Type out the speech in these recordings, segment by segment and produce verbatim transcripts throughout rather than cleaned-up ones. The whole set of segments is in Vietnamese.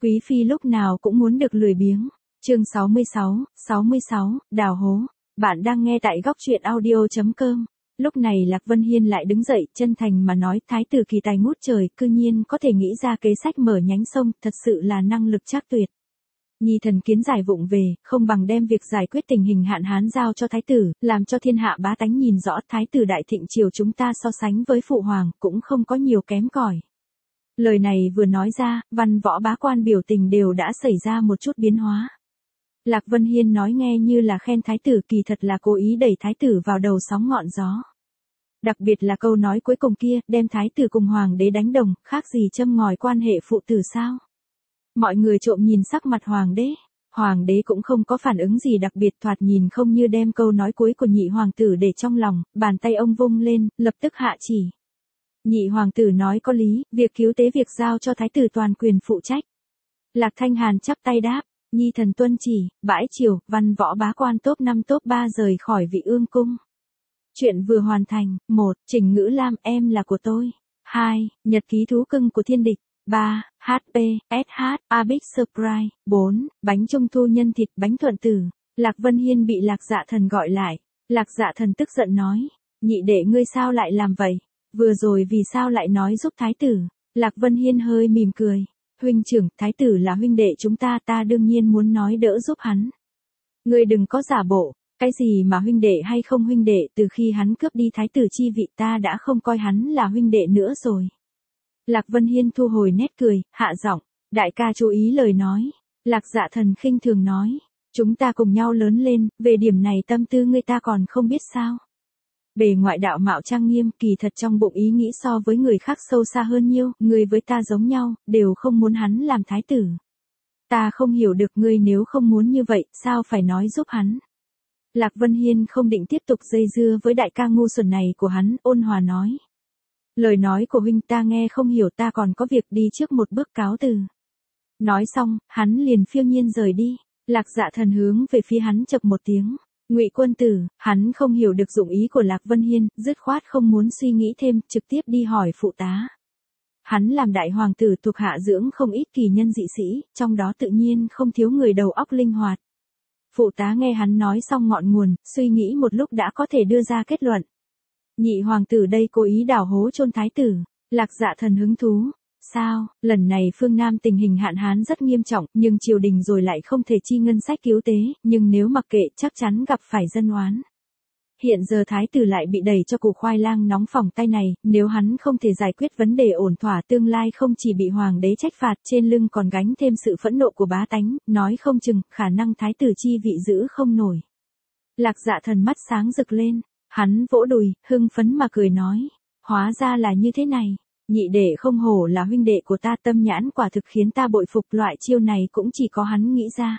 Quý phi lúc nào cũng muốn được lười biếng. Chương sáu mươi sáu, sáu mươi sáu, đào hố. Bạn đang nghe tại góc truyện audio chấm com. Lúc này Lạc Vân Hiên lại đứng dậy, chân thành mà nói, thái tử kỳ tài ngút trời, cư nhiên có thể nghĩ ra kế sách mở nhánh sông, thật sự là năng lực trác tuyệt. Nhi thần kiến giải vụng về, không bằng đem việc giải quyết tình hình hạn hán giao cho thái tử, làm cho thiên hạ bá tánh nhìn rõ thái tử đại thịnh triều chúng ta so sánh với phụ hoàng, cũng không có nhiều kém cỏi. Lời này vừa nói ra, văn võ bá quan biểu tình đều đã xảy ra một chút biến hóa. Lạc Vân Hiên nói nghe như là khen thái tử, kỳ thật là cố ý đẩy thái tử vào đầu sóng ngọn gió. Đặc biệt là câu nói cuối cùng kia, đem thái tử cùng hoàng đế đánh đồng, khác gì châm ngòi quan hệ phụ tử sao? Mọi người trộm nhìn sắc mặt hoàng đế. Hoàng đế cũng không có phản ứng gì đặc biệt, thoạt nhìn không như đem câu nói cuối của nhị hoàng tử để trong lòng, bàn tay ông vung lên, lập tức hạ chỉ. Nhị hoàng tử nói có lý, việc cứu tế việc giao cho thái tử toàn quyền phụ trách. Lạc Thanh Hàn chắp tay đáp, nhi thần tuân chỉ. Bãi chiều, văn võ bá quan top năm top ba rời khỏi Vị Ương cung. Chuyện vừa hoàn thành. một. Trình Ngữ Lam, em là của tôi. hai. Nhật ký thú cưng của thiên địch. ba. hát pê, ét hát, A Big Surprise. bốn. Bánh trung thu nhân thịt bánh thuận tử. Lạc Vân Hiên bị Lạc Dạ Thần gọi lại. Lạc Dạ Thần tức giận nói, nhị đệ ngươi sao lại làm vậy? Vừa rồi vì sao lại nói giúp thái tử? Lạc Vân Hiên hơi mỉm cười. Huynh trưởng, thái tử là huynh đệ chúng ta, ta đương nhiên muốn nói đỡ giúp hắn. Ngươi đừng có giả bộ, cái gì mà huynh đệ hay không huynh đệ, từ khi hắn cướp đi thái tử chi vị ta đã không coi hắn là huynh đệ nữa rồi. Lạc Vân Hiên thu hồi nét cười, hạ giọng, đại ca chú ý lời nói. Lạc Dạ Thần khinh thường nói, chúng ta cùng nhau lớn lên, về điểm này tâm tư ngươi ta còn không biết sao? Bề ngoại đạo mạo trang nghiêm, kỳ thật trong bụng ý nghĩ so với người khác sâu xa hơn nhiêu, ngươi với ta giống nhau, đều không muốn hắn làm thái tử. Ta không hiểu được ngươi nếu không muốn như vậy, sao phải nói giúp hắn? Lạc Vân Hiên không định tiếp tục dây dưa với đại ca ngu xuẩn này của hắn, ôn hòa nói. Lời nói của huynh ta nghe không hiểu, ta còn có việc đi trước một bước cáo từ. Nói xong, hắn liền phiêu nhiên rời đi. Lạc Dạ Thần hướng về phía hắn chập một tiếng. Ngụy quân tử, hắn không hiểu được dụng ý của Lạc Vân Hiên, dứt khoát không muốn suy nghĩ thêm, trực tiếp đi hỏi phụ tá. Hắn làm đại hoàng tử thuộc hạ dưỡng không ít kỳ nhân dị sĩ, trong đó tự nhiên không thiếu người đầu óc linh hoạt. Phụ tá nghe hắn nói xong ngọn nguồn, suy nghĩ một lúc đã có thể đưa ra kết luận. Nhị hoàng tử đây cố ý đào hố chôn thái tử. Lạc Dạ Thần hứng thú. Sao, lần này phương Nam tình hình hạn hán rất nghiêm trọng, nhưng triều đình rồi lại không thể chi ngân sách cứu tế, nhưng nếu mặc kệ chắc chắn gặp phải dân oán. Hiện giờ thái tử lại bị đẩy cho củ khoai lang nóng phỏng tay này, nếu hắn không thể giải quyết vấn đề ổn thỏa tương lai không chỉ bị hoàng đế trách phạt, trên lưng còn gánh thêm sự phẫn nộ của bá tánh, nói không chừng, khả năng thái tử chi vị giữ không nổi. Lạc Dạ Thần mắt sáng rực lên, hắn vỗ đùi, hưng phấn mà cười nói, hóa ra là như thế này. Nhị đệ không hổ là huynh đệ của ta, tâm nhãn quả thực khiến ta bội phục, loại chiêu này cũng chỉ có hắn nghĩ ra.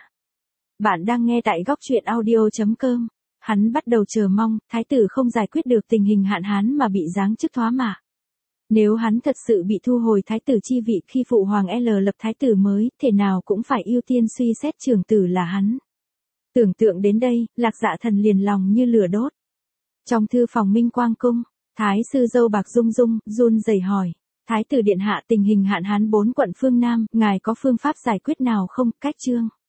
Bạn đang nghe tại góc truyện audio chấm com. Hắn bắt đầu chờ mong, thái tử không giải quyết được tình hình hạn hán mà bị giáng chức thoá mạ. Nếu hắn thật sự bị thu hồi thái tử chi vị khi phụ hoàng L lập thái tử mới, thể nào cũng phải ưu tiên suy xét trưởng tử là hắn. Tưởng tượng đến đây, Lạc Dạ Thần liền lòng như lửa đốt. Trong thư phòng Minh Quang cung, thái sư dâu bạc Dung Dung, run rẩy hỏi. Thái tử điện hạ, tình hình hạn hán bốn quận phương Nam, ngài có phương pháp giải quyết nào không? Cách chương.